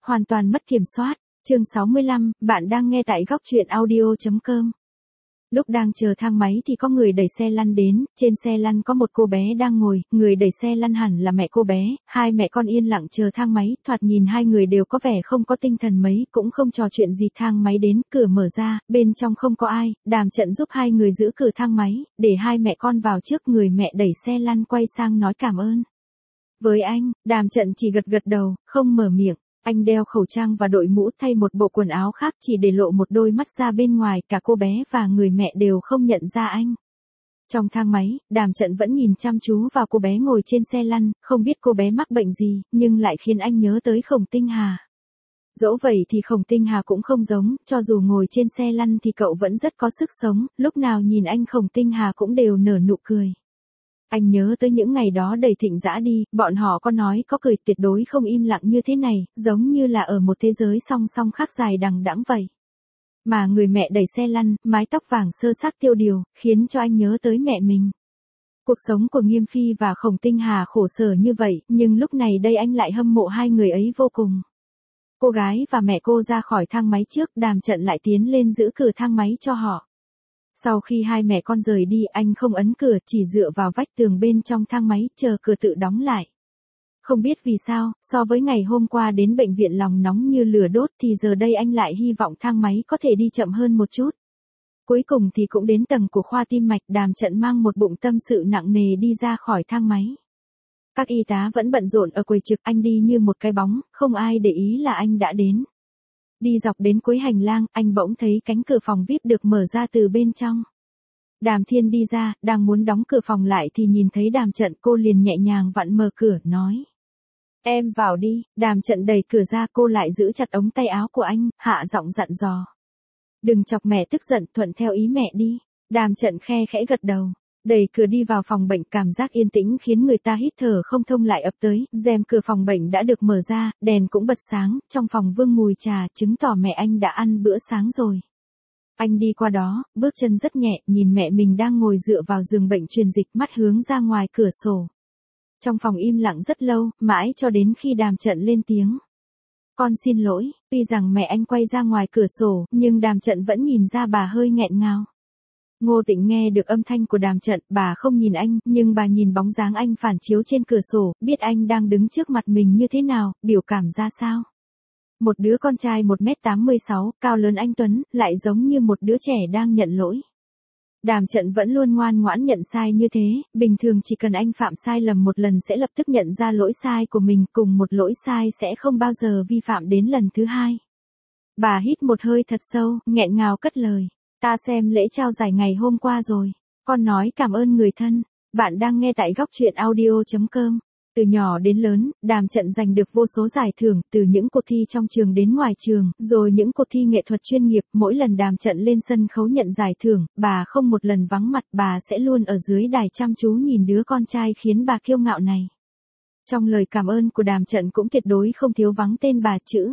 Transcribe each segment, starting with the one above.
hoàn toàn mất kiểm soát. Chương 65, bạn đang nghe tại góc truyện audio.com. Lúc đang chờ thang máy thì có người đẩy xe lăn đến, trên xe lăn có một cô bé đang ngồi, người đẩy xe lăn hẳn là mẹ cô bé, hai mẹ con yên lặng chờ thang máy, thoạt nhìn hai người đều có vẻ không có tinh thần mấy, cũng không trò chuyện gì. Thang máy đến, cửa mở ra, bên trong không có ai, Đàm Trận giúp hai người giữ cửa thang máy, để hai mẹ con vào trước. Người mẹ đẩy xe lăn quay sang nói cảm ơn với anh, Đàm Trận chỉ gật gật đầu, không mở miệng. Anh đeo khẩu trang và đội mũ, thay một bộ quần áo khác, chỉ để lộ một đôi mắt ra bên ngoài. Cả cô bé và người mẹ đều không nhận ra anh. Trong thang máy, Đàm Trận vẫn nhìn chăm chú vào cô bé ngồi trên xe lăn, không biết cô bé mắc bệnh gì, nhưng lại khiến anh nhớ tới Khổng Tinh Hà. Dẫu vậy thì Khổng Tinh Hà cũng không giống, cho dù ngồi trên xe lăn thì cậu vẫn rất có sức sống, lúc nào nhìn anh Khổng Tinh Hà cũng đều nở nụ cười. Anh nhớ tới những ngày đó đầy Thịnh Dã đi, bọn họ có nói có cười, tuyệt đối không im lặng như thế này, giống như là ở một thế giới song song khác dài đằng đẵng vậy. Mà người mẹ đẩy xe lăn, mái tóc vàng sơ xác tiêu điều, khiến cho anh nhớ tới mẹ mình. Cuộc sống của Nghiêm Phi và Khổng Tinh Hà khổ sở như vậy, nhưng lúc này đây anh lại hâm mộ hai người ấy vô cùng. Cô gái và mẹ cô ra khỏi thang máy trước, Đàm Trận lại tiến lên giữ cửa thang máy cho họ. Sau khi hai mẹ con rời đi, anh không ấn cửa, chỉ dựa vào vách tường bên trong thang máy, chờ cửa tự đóng lại. Không biết vì sao, so với ngày hôm qua đến bệnh viện lòng nóng như lửa đốt thì giờ đây anh lại hy vọng thang máy có thể đi chậm hơn một chút. Cuối cùng thì cũng đến tầng của khoa tim mạch. Đàm Trận mang một bụng tâm sự nặng nề đi ra khỏi thang máy. Các y tá vẫn bận rộn ở quầy trực, anh đi như một cái bóng, không ai để ý là anh đã đến. Đi dọc đến cuối hành lang, anh bỗng thấy cánh cửa phòng VIP được mở ra từ bên trong. Đàm Thiên đi ra, đang muốn đóng cửa phòng lại thì nhìn thấy Đàm Trận, cô liền nhẹ nhàng vặn mở cửa, nói. Em vào đi. Đàm Trận đẩy cửa ra, cô lại giữ chặt ống tay áo của anh, hạ giọng dặn dò. Đừng chọc mẹ tức giận, thuận theo ý mẹ đi. Đàm Trận khe khẽ gật đầu. Đẩy cửa đi vào phòng bệnh, cảm giác yên tĩnh khiến người ta hít thở không thông lại ập tới. Rèm cửa phòng bệnh đã được mở ra, đèn cũng bật sáng, trong phòng vương mùi trà, chứng tỏ mẹ anh đã ăn bữa sáng rồi. Anh đi qua đó, bước chân rất nhẹ, nhìn mẹ mình đang ngồi dựa vào giường bệnh truyền dịch, mắt hướng ra ngoài cửa sổ. Trong phòng im lặng rất lâu, mãi cho đến khi Đàm Trận lên tiếng. Con xin lỗi. Tuy rằng mẹ anh quay ra ngoài cửa sổ, nhưng Đàm Trận vẫn nhìn ra bà hơi nghẹn ngào. Ngô Tịnh nghe được âm thanh của Đàm Trận, bà không nhìn anh, nhưng bà nhìn bóng dáng anh phản chiếu trên cửa sổ, biết anh đang đứng trước mặt mình như thế nào, biểu cảm ra sao. Một đứa con trai 1m86, cao lớn anh tuấn, lại giống như một đứa trẻ đang nhận lỗi. Đàm Trận vẫn luôn ngoan ngoãn nhận sai như thế, bình thường chỉ cần anh phạm sai lầm một lần sẽ lập tức nhận ra lỗi sai của mình, cùng một lỗi sai sẽ không bao giờ vi phạm đến lần thứ hai. Bà hít một hơi thật sâu, nghẹn ngào cất lời. Ta xem lễ trao giải ngày hôm qua rồi. Con nói cảm ơn người thân. Bạn đang nghe tại góc truyện audio.com. Từ nhỏ đến lớn, Đàm Trận giành được vô số giải thưởng, từ những cuộc thi trong trường đến ngoài trường, rồi những cuộc thi nghệ thuật chuyên nghiệp. Mỗi lần Đàm Trận lên sân khấu nhận giải thưởng, bà không một lần vắng mặt, bà sẽ luôn ở dưới đài chăm chú nhìn đứa con trai khiến bà kiêu ngạo này. Trong lời cảm ơn của Đàm Trận cũng tuyệt đối không thiếu vắng tên bà chữ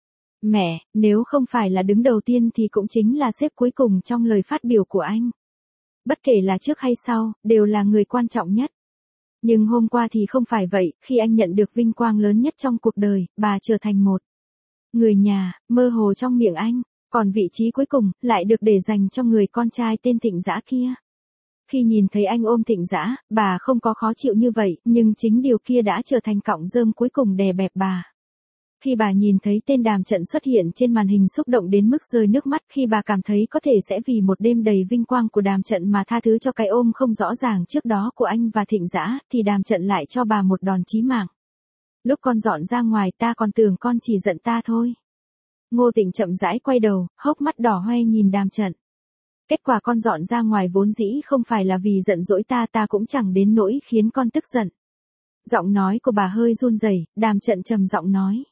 mẹ, nếu không phải là đứng đầu tiên thì cũng chính là xếp cuối cùng trong lời phát biểu của anh. Bất kể là trước hay sau, đều là người quan trọng nhất. Nhưng hôm qua thì không phải vậy, khi anh nhận được vinh quang lớn nhất trong cuộc đời, bà trở thành một người nhà, mơ hồ trong miệng anh, còn vị trí cuối cùng, lại được để dành cho người con trai tên Thịnh Dã kia. Khi nhìn thấy anh ôm Thịnh Dã, bà không có khó chịu như vậy, nhưng chính điều kia đã trở thành cọng rơm cuối cùng đè bẹp bà. Khi bà nhìn thấy tên Đàm Trận xuất hiện trên màn hình, xúc động đến mức rơi nước mắt. Khi bà cảm thấy có thể sẽ vì một đêm đầy vinh quang của Đàm Trận mà tha thứ cho cái ôm không rõ ràng trước đó của anh và Thịnh Dã, thì Đàm Trận lại cho bà một đòn chí mạng. Lúc con dọn ra ngoài ta còn tưởng con chỉ giận ta thôi. Ngô Tịnh chậm rãi quay đầu, hốc mắt đỏ hoe nhìn Đàm Trận. Kết quả con dọn ra ngoài vốn dĩ không phải là vì giận dỗi ta cũng chẳng đến nỗi khiến con tức giận. Giọng nói của bà hơi run rẩy. Đàm Trận trầm giọng nói.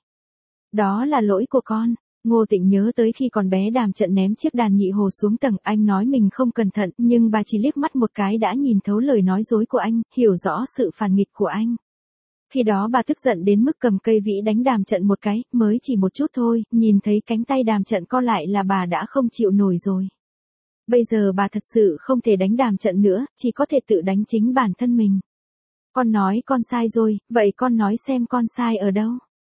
Đó là lỗi của con. Ngô Tịnh nhớ tới khi còn bé Đàm Trận ném chiếc đàn nhị hồ xuống tầng, anh nói mình không cẩn thận, nhưng bà chỉ liếc mắt một cái đã nhìn thấu lời nói dối của anh, hiểu rõ sự phản nghịch của anh. Khi đó bà tức giận đến mức cầm cây vĩ đánh Đàm Trận một cái, mới chỉ một chút thôi, nhìn thấy cánh tay Đàm Trận co lại là bà đã không chịu nổi rồi. Bây giờ bà thật sự không thể đánh Đàm Trận nữa, chỉ có thể tự đánh chính bản thân mình. Con nói con sai rồi, vậy con nói xem con sai ở đâu?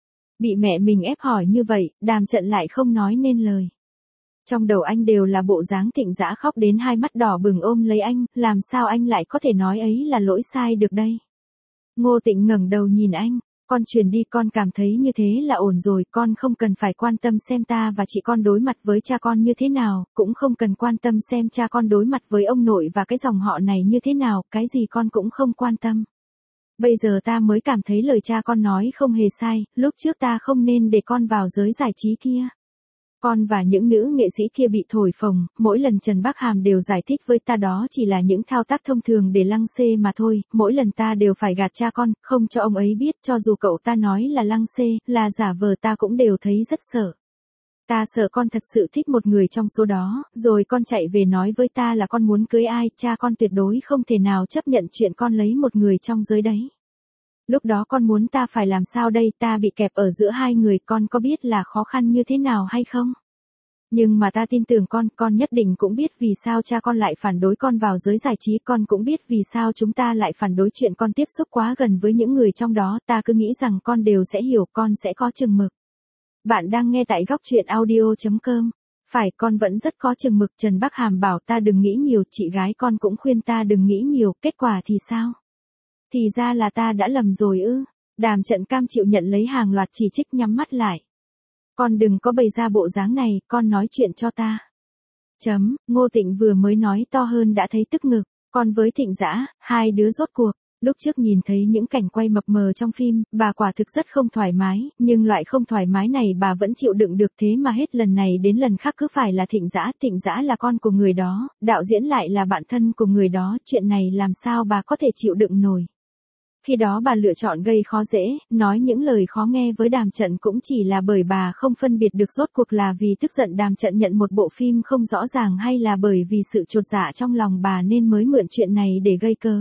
Bị mẹ mình ép hỏi như vậy, Đàm Trận lại không nói nên lời. Trong đầu anh đều là bộ dáng Thịnh Dã khóc đến hai mắt đỏ bừng ôm lấy anh, làm sao anh lại có thể nói ấy là lỗi sai được đây. Ngô Tịnh ngẩng đầu nhìn anh, con truyền đi, con cảm thấy như thế là ổn rồi, con không cần phải quan tâm xem ta và chị con đối mặt với cha con như thế nào, cũng không cần quan tâm xem cha con đối mặt với ông nội và cái dòng họ này như thế nào, cái gì con cũng không quan tâm. Bây giờ ta mới cảm thấy lời cha con nói không hề sai, lúc trước ta không nên để con vào giới giải trí kia. Con và những nữ nghệ sĩ kia bị thổi phồng, mỗi lần Trần Bắc Hàm đều giải thích với ta đó chỉ là những thao tác thông thường để lăng xê mà thôi, mỗi lần ta đều phải gạt cha con, không cho ông ấy biết, cho dù cậu ta nói là lăng xê, là giả vờ, ta cũng đều thấy rất sợ. Ta sợ con thật sự thích một người trong số đó, rồi con chạy về nói với ta là con muốn cưới ai, cha con tuyệt đối không thể nào chấp nhận chuyện con lấy một người trong giới đấy. Lúc đó con muốn ta phải làm sao đây, ta bị kẹp ở giữa hai người, con có biết là khó khăn như thế nào hay không? Nhưng mà ta tin tưởng con nhất định cũng biết vì sao cha con lại phản đối con vào giới giải trí, con cũng biết vì sao chúng ta lại phản đối chuyện con tiếp xúc quá gần với những người trong đó, ta cứ nghĩ rằng con đều sẽ hiểu, con sẽ có chừng mực. Bạn đang nghe tại góc truyện audio.com. Phải, con vẫn rất có chừng mực, Trần Bắc Hàm bảo ta đừng nghĩ nhiều, chị gái con cũng khuyên ta đừng nghĩ nhiều, kết quả thì sao? Thì ra là ta đã lầm rồi ư. Đàm Trận cam chịu nhận lấy hàng loạt chỉ trích, nhắm mắt lại. Con đừng có bày ra bộ dáng này, con nói chuyện cho ta. Ngô Tịnh vừa mới nói to hơn đã thấy tức ngực, con với Thịnh Dã, hai đứa rốt cuộc. Lúc trước nhìn thấy những cảnh quay mập mờ trong phim, bà quả thực rất không thoải mái, nhưng loại không thoải mái này bà vẫn chịu đựng được, thế mà hết lần này đến lần khác cứ phải là Thịnh Dã là con của người đó, đạo diễn lại là bạn thân của người đó, chuyện này làm sao bà có thể chịu đựng nổi. Khi đó bà lựa chọn gây khó dễ, nói những lời khó nghe với Đàm Trận cũng chỉ là bởi bà không phân biệt được rốt cuộc là vì tức giận Đàm Trận nhận một bộ phim không rõ ràng hay là bởi vì sự chột dạ trong lòng bà nên mới mượn chuyện này để gây cớ.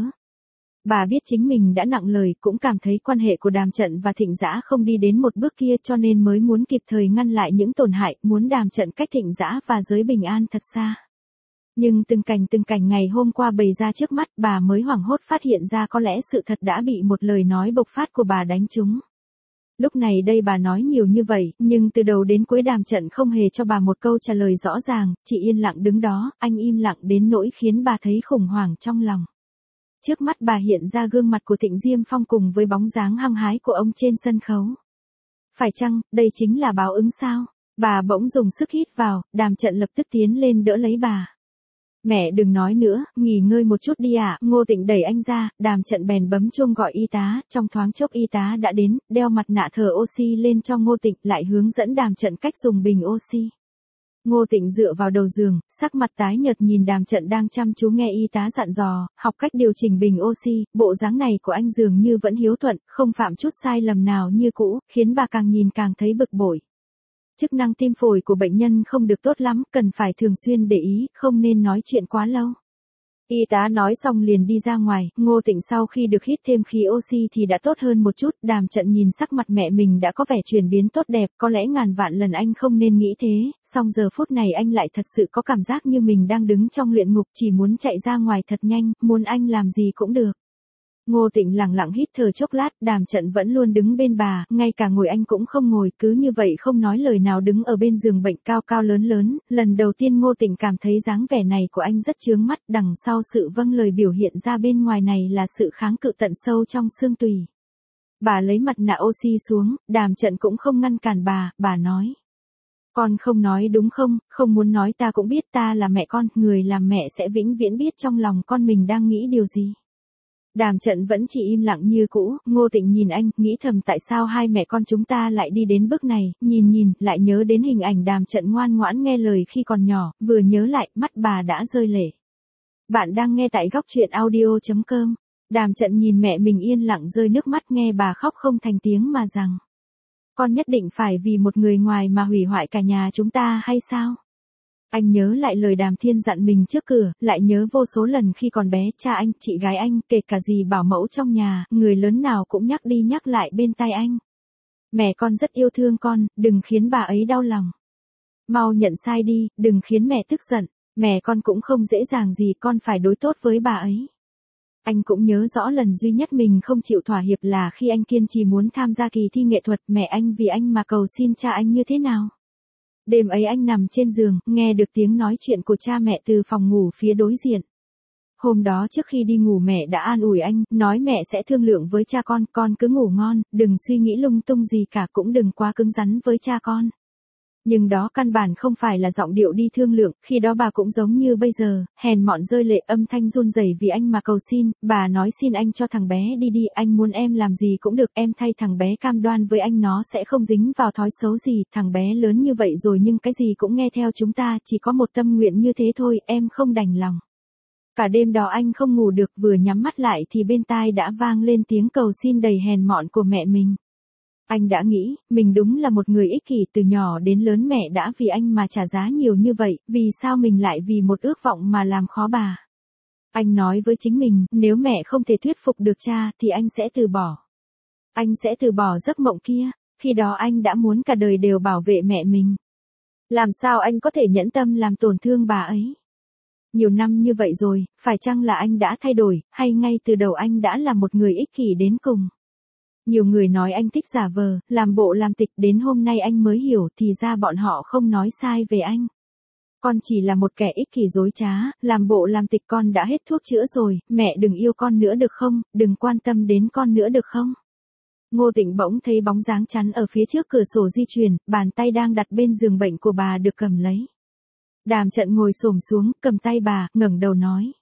Bà biết chính mình đã nặng lời, cũng cảm thấy quan hệ của Đàm Trận và Thịnh Dã không đi đến một bước kia, cho nên mới muốn kịp thời ngăn lại những tổn hại, muốn Đàm Trận cách Thịnh Dã và giới bình an thật xa. Nhưng từng cảnh ngày hôm qua bày ra trước mắt, bà mới hoảng hốt phát hiện ra có lẽ sự thật đã bị một lời nói bộc phát của bà đánh trúng. Lúc này đây bà nói nhiều như vậy, nhưng từ đầu đến cuối Đàm Trận không hề cho bà một câu trả lời rõ ràng, chỉ yên lặng đứng đó, anh im lặng đến nỗi khiến bà thấy khủng hoảng trong lòng. Trước mắt bà hiện ra gương mặt của Thịnh Diêm Phong cùng với bóng dáng hăng hái của ông trên sân khấu. Phải chăng, đây chính là báo ứng sao? Bà bỗng dùng sức hít vào, Đàm Trận lập tức tiến lên đỡ lấy bà. Mẹ đừng nói nữa, nghỉ ngơi một chút đi ạ. Ngô Tịnh đẩy anh ra, Đàm Trận bèn bấm chuông gọi y tá, trong thoáng chốc y tá đã đến, đeo mặt nạ thở oxy lên cho Ngô Tịnh, lại hướng dẫn Đàm Trận cách dùng bình oxy. Ngô Tịnh dựa vào đầu giường, sắc mặt tái nhợt nhìn Đàm Trận đang chăm chú nghe y tá dặn dò, học cách điều chỉnh bình oxy, bộ dáng này của anh dường như vẫn hiếu thuận, không phạm chút sai lầm nào như cũ, khiến bà càng nhìn càng thấy bực bội. Chức năng tim phổi của bệnh nhân không được tốt lắm, cần phải thường xuyên để ý, không nên nói chuyện quá lâu. Y tá nói xong liền đi ra ngoài, Ngô Tịnh sau khi được hít thêm khí oxy thì đã tốt hơn một chút, Đàm Trận nhìn sắc mặt mẹ mình đã có vẻ chuyển biến tốt đẹp, có lẽ ngàn vạn lần anh không nên nghĩ thế, song giờ phút này anh lại thật sự có cảm giác như mình đang đứng trong luyện ngục, chỉ muốn chạy ra ngoài thật nhanh, muốn anh làm gì cũng được. Ngô Tịnh lặng lặng hít thở chốc lát, Đàm Trận vẫn luôn đứng bên bà, ngay cả ngồi anh cũng không ngồi, cứ như vậy không nói lời nào đứng ở bên giường bệnh cao cao lớn, lần đầu tiên Ngô Tịnh cảm thấy dáng vẻ này của anh rất chướng mắt, đằng sau sự vâng lời biểu hiện ra bên ngoài này là sự kháng cự tận sâu trong xương tủy. Bà lấy mặt nạ oxy xuống, Đàm Trận cũng không ngăn cản bà nói. Con không nói đúng không, không muốn nói ta cũng biết, ta là mẹ con, người làm mẹ sẽ vĩnh viễn biết trong lòng con mình đang nghĩ điều gì. Đàm Trận vẫn chỉ im lặng như cũ, Ngô Tịnh nhìn anh, nghĩ thầm tại sao hai mẹ con chúng ta lại đi đến bước này, nhìn, lại nhớ đến hình ảnh Đàm Trận ngoan ngoãn nghe lời khi còn nhỏ, vừa nhớ lại, mắt bà đã rơi lệ. Bạn đang nghe tại góc truyện audio.com. Đàm Trận nhìn mẹ mình yên lặng rơi nước mắt nghe bà khóc không thành tiếng mà rằng. Con nhất định phải vì một người ngoài mà hủy hoại cả nhà chúng ta hay sao? Anh nhớ lại lời Đàm Thiên dặn mình trước cửa, lại nhớ vô số lần khi còn bé, cha anh, chị gái anh, kể cả dì bảo mẫu trong nhà, người lớn nào cũng nhắc đi nhắc lại bên tai anh. Mẹ con rất yêu thương con, đừng khiến bà ấy đau lòng. Mau nhận sai đi, đừng khiến mẹ tức giận, mẹ con cũng không dễ dàng gì, con phải đối tốt với bà ấy. Anh cũng nhớ rõ lần duy nhất mình không chịu thỏa hiệp là khi anh kiên trì muốn tham gia kỳ thi nghệ thuật, mẹ anh vì anh mà cầu xin cha anh như thế nào. Đêm ấy anh nằm trên giường, nghe được tiếng nói chuyện của cha mẹ từ phòng ngủ phía đối diện. Hôm đó trước khi đi ngủ mẹ đã an ủi anh, nói mẹ sẽ thương lượng với cha con cứ ngủ ngon, đừng suy nghĩ lung tung gì cả, cũng đừng quá cứng rắn với cha con. Nhưng đó căn bản không phải là giọng điệu đi thương lượng, khi đó bà cũng giống như bây giờ, hèn mọn rơi lệ, âm thanh run rẩy vì anh mà cầu xin, bà nói xin anh cho thằng bé đi, anh muốn em làm gì cũng được, em thay thằng bé cam đoan với anh nó sẽ không dính vào thói xấu gì, thằng bé lớn như vậy rồi nhưng cái gì cũng nghe theo chúng ta, chỉ có một tâm nguyện như thế thôi, em không đành lòng. Cả đêm đó anh không ngủ được, vừa nhắm mắt lại thì bên tai đã vang lên tiếng cầu xin đầy hèn mọn của mẹ mình. Anh đã nghĩ, mình đúng là một người ích kỷ, từ nhỏ đến lớn mẹ đã vì anh mà trả giá nhiều như vậy, vì sao mình lại vì một ước vọng mà làm khó bà. Anh nói với chính mình, nếu mẹ không thể thuyết phục được cha thì anh sẽ từ bỏ. Anh sẽ từ bỏ giấc mộng kia, khi đó anh đã muốn cả đời đều bảo vệ mẹ mình. Làm sao anh có thể nhẫn tâm làm tổn thương bà ấy? Nhiều năm như vậy rồi, phải chăng là anh đã thay đổi, hay ngay từ đầu anh đã là một người ích kỷ đến cùng? Nhiều người nói anh thích giả vờ, làm bộ làm tịch, đến hôm nay anh mới hiểu thì ra bọn họ không nói sai về anh. Con chỉ là một kẻ ích kỷ dối trá, làm bộ làm tịch, con đã hết thuốc chữa rồi, mẹ đừng yêu con nữa được không, đừng quan tâm đến con nữa được không? Ngô Tịnh bỗng thấy bóng dáng chắn ở phía trước cửa sổ di chuyển, bàn tay đang đặt bên giường bệnh của bà được cầm lấy. Đàm Trận ngồi xổm xuống, cầm tay bà, ngẩng đầu nói.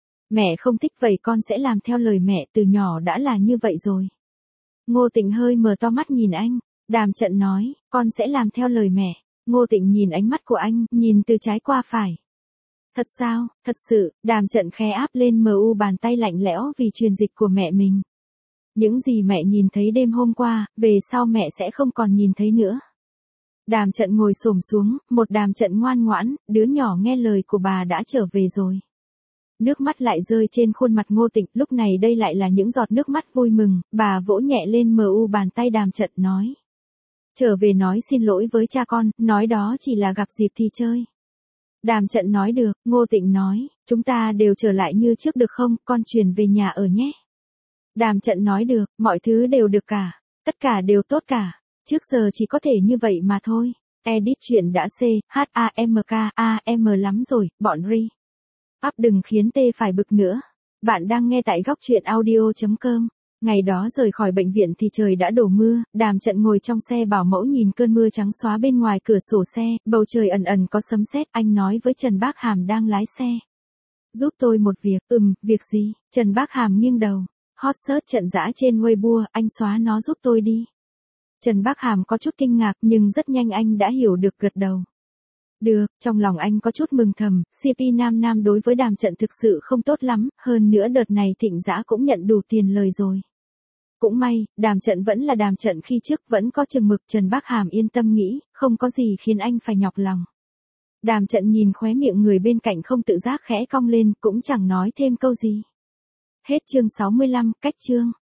Mẹ không thích vậy con sẽ làm theo lời mẹ, từ nhỏ đã là như vậy rồi. Ngô Tịnh hơi mở to mắt nhìn anh. Đàm Trận nói, con sẽ làm theo lời mẹ. Ngô Tịnh nhìn ánh mắt của anh, nhìn từ trái qua phải. Thật sao, thật sự, Đàm Trận khẽ áp lên mu bàn tay lạnh lẽo vì truyền dịch của mẹ mình. Những gì mẹ nhìn thấy đêm hôm qua, về sau mẹ sẽ không còn nhìn thấy nữa. Đàm Trận ngồi xổm xuống, một Đàm Trận ngoan ngoãn, đứa nhỏ nghe lời của bà đã trở về rồi. Nước mắt lại rơi trên khuôn mặt Ngô Tịnh, lúc này đây lại là những giọt nước mắt vui mừng, bà vỗ nhẹ lên mu bàn tay Đàm Trận nói. Trở về nói xin lỗi với cha con, nói đó chỉ là gặp dịp thì chơi. Đàm Trận nói được, Ngô Tịnh nói, chúng ta đều trở lại như trước được không, con chuyển về nhà ở nhé. Đàm Trận nói được, mọi thứ đều được cả, tất cả đều tốt cả, trước giờ chỉ có thể như vậy mà thôi. Edit truyện đã CHAMKAM lắm rồi, bọn Ri. Up đừng khiến tê phải bực nữa. Bạn đang nghe tại góc truyện audio.com. Ngày đó rời khỏi bệnh viện thì trời đã đổ mưa, Đàm Trận ngồi trong xe bảo mẫu nhìn cơn mưa trắng xóa bên ngoài cửa sổ xe, bầu trời ẩn ẩn có sấm sét, anh nói với Trần Bác Hàm đang lái xe. Giúp tôi một việc, việc gì? Trần Bác Hàm nghiêng đầu. Hot search trận dã trên Weibo, anh xóa nó giúp tôi đi. Trần Bác Hàm có chút kinh ngạc nhưng rất nhanh anh đã hiểu được, gật đầu. Được, trong lòng anh có chút mừng thầm, CP Nam Nam đối với Đàm Trận thực sự không tốt lắm, hơn nữa đợt này Thịnh Dã cũng nhận đủ tiền lời rồi. Cũng may, Đàm Trận vẫn là Đàm Trận khi trước, vẫn có chừng mực, Trần Bác Hàm yên tâm nghĩ, không có gì khiến anh phải nhọc lòng. Đàm Trận nhìn khóe miệng người bên cạnh không tự giác khẽ cong lên, cũng chẳng nói thêm câu gì. Hết chương 65, cách chương.